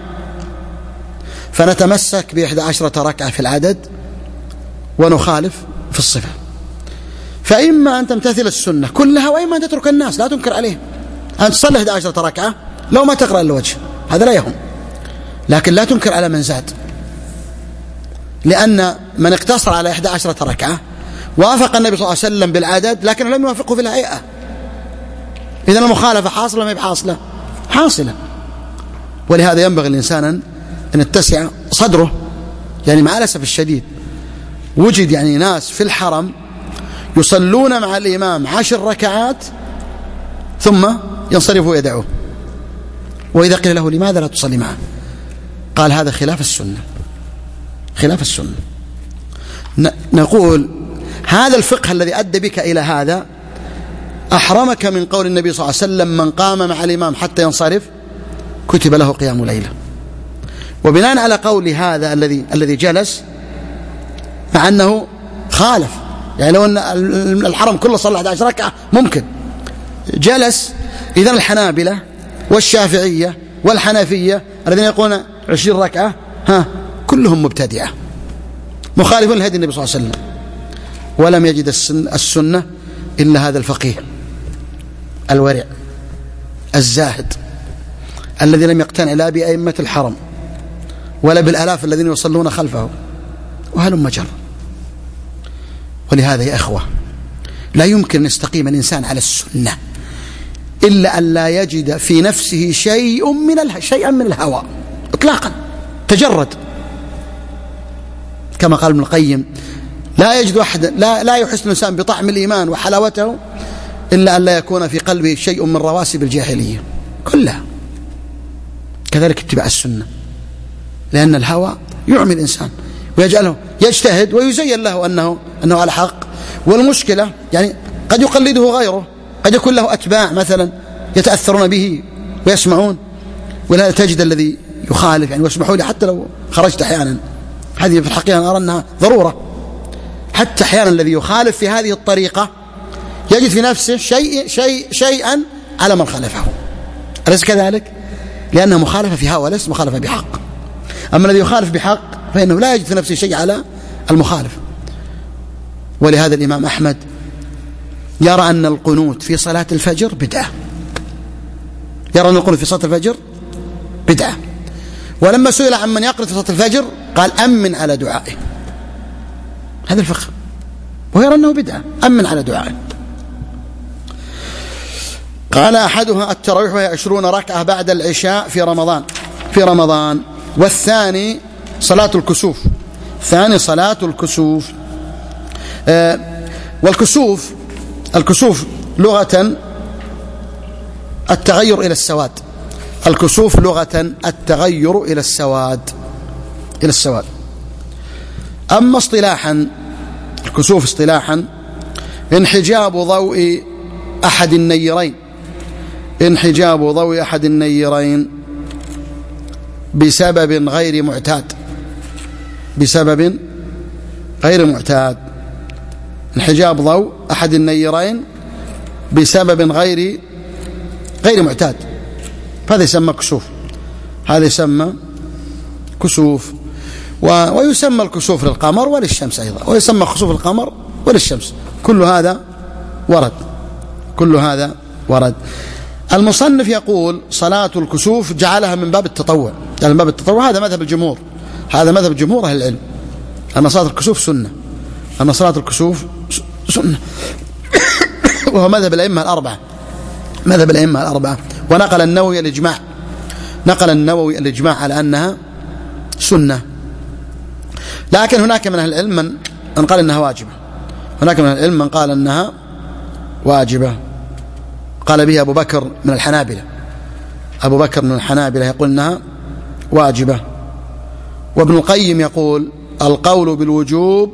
Speaker 2: فنتمسك ب11 ركعة في العدد ونخالف في الصفة. فإما أن تمتثل السنة كلها، وإما أن تترك الناس، لا تنكر عليهم. أن تصلي 11 ركعة لو ما تقرأ إلا وجه، هذا لا يهم، لكن لا تنكر على من زاد، لأن من اقتصر على 11 ركعة وافق النبي صلى الله عليه وسلم بالعدد لكن لم يوافقه في الهيئة. إذن المخالفة حاصلة ما هي بحاصلة؟ حاصلة. ولهذا ينبغي الإنسان أن يتسع صدره. يعني مع الأسف الشديد وجد يعني ناس في الحرم يصلون مع الإمام 10 ركعات ثم ينصرفوا ويدعوه، وإذا قيل له لماذا لا تصلي معه قال هذا خلاف السنة، خلاف السنة. نقول هذا الفقه الذي أدى بك إلى هذا أحرمك من قول النبي صلى الله عليه وسلم من قام مع الإمام حتى ينصرف كتب له قيام ليلة. وبناء على قول هذا الذي جلس، مع أنه خالف، يعني لو أن الحرم كله صلى 11 ركعة ممكن، جلس. إذن الحنابلة والشافعية والحنفية الذين يقولون 20 ركعة كلهم مبتدعة مخالفون لهدي النبي صلى الله عليه وسلم. ولم يجد السنة إلا هذا الفقيه الورع الزاهد الذي لم يقتنع لا بأئمة الحرم ولا بالآلاف الذين يصلون خلفه، وهلم جر. ولهذا يا إخوة لا يمكن أن يستقيم الإنسان على السنة إلا أن لا يجد في نفسه شيئا من الهوى إطلاقا، تجرد. كما قال ابن القيم لا يجد أحد، لا يحس الإنسان بطعم الإيمان وحلاوته إلا أن لا يكون في قلبه شيء من رواسب الجاهلية كلها. كذلك اتباع السنة، لأن الهوى يعمي الإنسان ويجعله يجتهد ويزين له أنه على حق. والمشكلة يعني قد يقلده غيره، قد يكون له أتباع مثلا يتأثرون به ويسمعون، ولا تجد الذي يخالف يعني واسمحوا لي حتى لو خرجت أحيانا، هذه في الحقيقة أنا أرى أنها ضرورة. حتى أحيانا الذي يخالف في هذه الطريقة يجد في نفسه شيئا على من خالفه، أليس كذلك؟ لأنها مخالفة في هوى وليس مخالفة بحق. أما الذي يخالف بحق فإنه لا يجد في نفسه شيء على المخالف. ولهذا الإمام أحمد يرى أن القنوت في صلاة الفجر بدعة، يرى أن القنوت في صلاة الفجر بدعة. ولما سئل عن من يقنط في صلاة الفجر قال أمن على دعائه، هذا الفقه، ويرى أنه بدعة، أمن على دعائه. قال أحدها التراويح وهي 20 ركعة بعد العشاء في رمضان. والثاني صلاة الكسوف، ثاني صلاة الكسوف. والكسوف لغة التغير إلى السواد، الكسوف لغة التغير إلى السواد. أما اصطلاحا الكسوف اصطلاحا انحجاب ضوء أحد النيرين بسبب غير معتاد، انحجاب ضوء أحد النيرين بسبب غير معتاد، هذا يسمى كسوف. ويسمى الكسوف للقمر وللشمس أيضا، ويسمى خسوف القمر وللشمس. كل هذا ورد. المصنف يقول صلاة الكسوف جعلها من باب التطوع، هذا مذهب الجمهور، أهل العلم، أن صلاة الكسوف سنة، وهو مذهب الأئمة الأربعة. ونقل النووي الإجماع على أنها سنة. لكن هناك من أهل العلم من قال أنها واجبة، قال به أبو بكر من الحنابلة، يقول أنها واجبة. وابن القيم يقول القول بالوجوب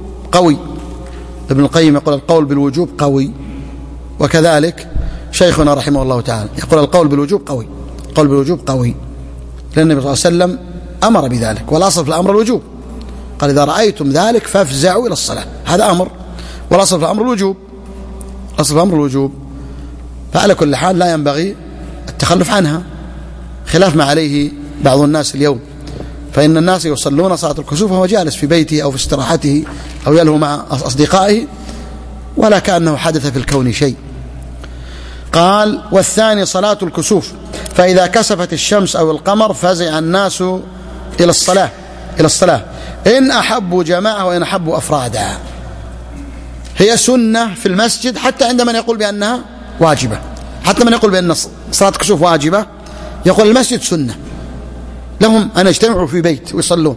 Speaker 2: قوي، وكذلك شيخنا رحمه الله تعالى يقول القول بالوجوب قوي، لأن النبي صلى الله عليه وسلم أمر بذلك، والأصل في الأمر الوجوب، قال إذا رأيتم ذلك فافزعوا إلى الصلاة، هذا أمر، والأصل في الأمر الوجوب. فعلى كل حال لا ينبغي التخلف عنها، خلاف ما عليه بعض الناس اليوم، فإن الناس يصلون صلاة الكسوف وهو جالس في بيته أو في استراحته أو يلهو مع أصدقائه ولا كأنه حدث في الكون شيء. قال والثاني صلاة الكسوف، فإذا كسفت الشمس أو القمر فزع الناس إلى الصلاة إن أحبوا جماعة وإن أحبوا أفرادا. هي سنة في المسجد حتى عند من يقول بأنها واجبة، حتى من يقول بأن صلاة الكسوف واجبة يقول المسجد سنة لهم أن يجتمعوا في بيت ويصلون،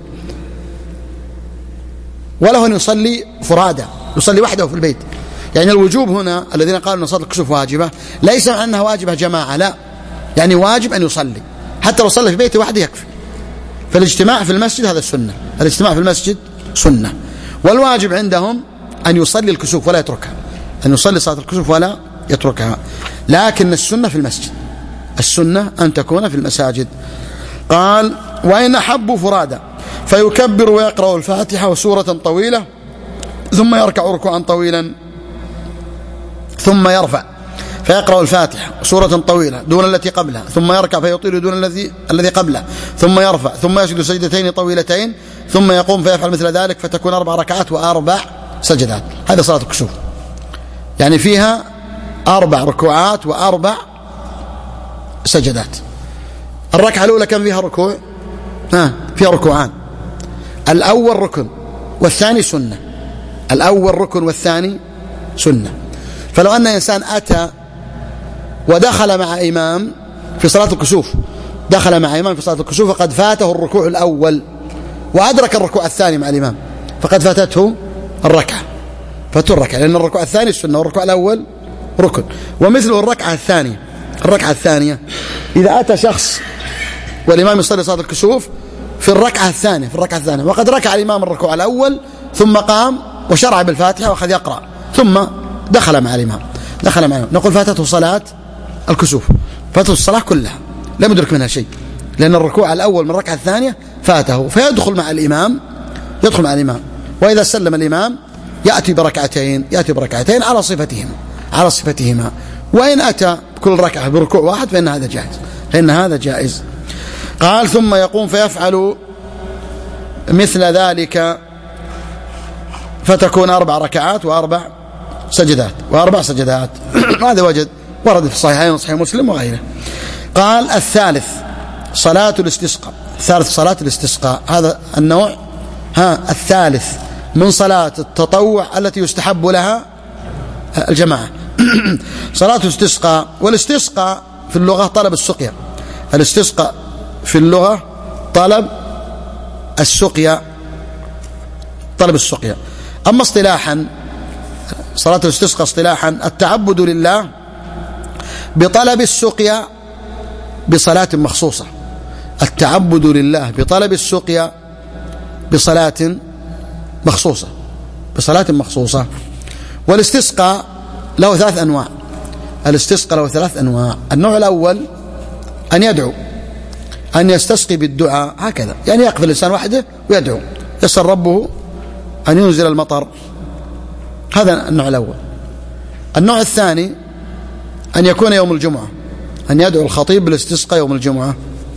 Speaker 2: وله أن يصلي فرادا، يصلي وحده في البيت. يعني الوجوب هنا الذين قالوا أن صلاة الكسوف واجبة ليس معنى أنها واجبة جماعة، لا، يعني واجب أن يصلي حتى لو صلى في بيته وحده يكفي. فالاجتماع في المسجد هذا السنة، الاجتماع في المسجد سنة. والواجب عندهم أن يصلي الكسوف ولا يتركها، أن يصلي صلاة الكسوف ولا يتركها، لكن السنة في المسجد، السنة أن تكون في المساجد. قال وإن أحبوا فرادا فيكبر ويقرأ الفاتحة وسورة طويلة ثم يركع ركوعا طويلا ثم يرفع فيقرأ الفاتحة سورة طويلة دون التي قبلها ثم يركع فيطيل دون الذي قبله ثم يرفع ثم يسجد سجدتين طويلتين ثم يقوم فيفعل مثل ذلك فتكون 4 ركعات و4 سجدات. هذه صلاة الكسوف، يعني فيها 4 ركوعات و4 سجدات. الركعة الأولى كان فيها ركوع، فيها ركوعان، الأول ركن والثاني سنة، الأول ركن والثاني سنة. فلو أن إنسان أتى ودخل مع إمام في صلاة الكسوف، فقد فاته الركوع الأول وأدرك الركوع الثاني مع الإمام، فقد فاتته الركعة، لأن الركوع الثاني السنة والركوع الأول ركن. ومثله الركعة الثانية إذا أتى شخص والإمام يصلي صلاة الكسوف في الركعة الثانية وقد ركع الإمام الركوع الأول ثم قام وشرع بالفاتحة وأخذ يقرأ ثم دخل مع الإمام، نقول فاتته صلاة الكسوف، فاتته الصلاة كلها لم يدرك منها شيء، لأن الركوع الأول من الركعة الثانية فاته، فيدخل مع الإمام، وإذا سلم الإمام يأتي بركعتين على على صفتهما. وإن أتى كل ركعة بركوع واحد فإن هذا جائز. قال ثم يقوم فيفعل مثل ذلك فتكون 4 ركعات وأربع سجدات. هذا ورد في الصحيحين وصحيح مسلم وغيره. قال الثالث صلاة الاستسقاء. هذا النوع الثالث من صلاة التطوع التي يستحب لها الجماعة. صلاة الاستسقاء. والاستسقاء في اللغة طلب السقيا. الاستسقاء في اللغة طلب السقيا. أما اصطلاحا صلاة الاستسقاء اصطلاحا التعبد لله بطلب السقيا بصلاة مخصوصة. التعبد لله بطلب السقيا بصلاة مخصوصة. والاستسقاء له 3 أنواع. النوع الأول أن يدعو، أن يستسقي بالدعاء هكذا، يعني يقف الإنسان وحده ويدعو يسأل ربه أن ينزل المطر. هذا النوع الأول. النوع الثاني أن يكون يوم الجمعة، أن يدعو الخطيب بالاستسقاء يوم الجمعة.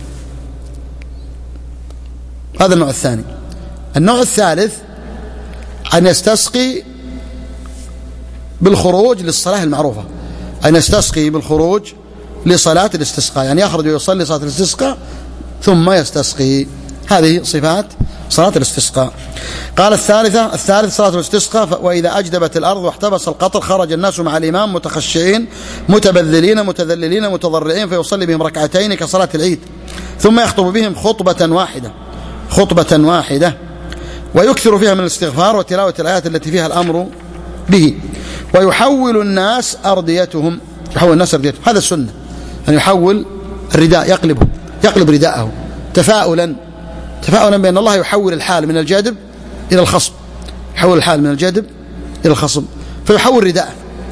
Speaker 2: هذا النوع الثاني. النوع الثالث أن يستسقي بالخروج للصلاة المعروفة، أن يستسقي بالخروج لصلاة الاستسقاء، يعني يخرج ويصلي صلاة الاستسقاء ثم يستسقي. هذه صفات صلاة الاستسقاء. قال الثالث صلاة الاستسقاء. وإذا أجدبت الأرض واحتبس القطر خرج الناس مع الإمام متخشعين متبذلين متذللين متضرعين فيصلي بهم ركعتين كصلاة العيد، ثم يخطب بهم خطبة واحدة ويكثر فيها من الاستغفار وتلاوة الآيات التي فيها الأمر به، ويحول الناس أرديتهم. هذا السنة، أن يحول الرداء، يقلب رداءه تفاؤلا بأن الله يحول الحال من الجادب إلى الخصب، فيحول رداءه،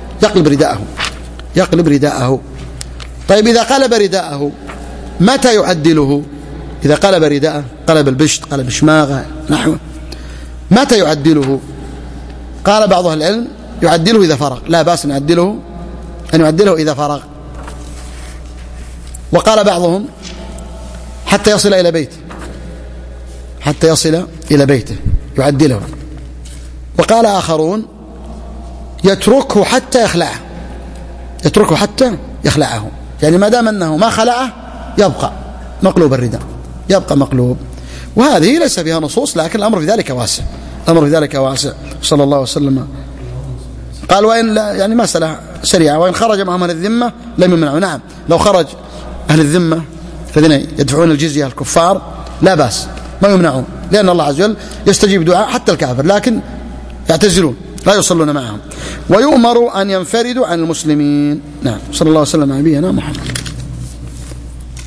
Speaker 2: يقلب رداءه. طيب إذا قلب رداءه متى يعدله؟ إذا قلب رداءه، قلب البشت، قلب شماغه نحوه، متى يعدله؟ قال بعض أهل العلم يعدله إذا فرغ، لا بأس أن يعدله إذا فرغ. وقال بعضهم حتى يصل إلى بيته يعدله. وقال آخرون يتركه حتى يخلعه، يعني ما دام أنه ما خلعه يبقى مقلوب الرداء، وهذه ليس فيها نصوص، لكن الأمر في ذلك واسع. صلى الله وسلم. قال وإن يعني مسألة سريعة، وإن خرج معهم أهل الذمة لم يمنعوا. نعم، لو خرج أهل الذمة الذين يدفعون الجزية الكفار لا بأس، ما يمنعون، لأن الله عز وجل يستجيب دعاء حتى الكافر، لكن يعتزلون لا يصلون معهم. ويؤمر أن ينفردوا عن المسلمين. نعم. صلى الله وسلم على نبينا محمد.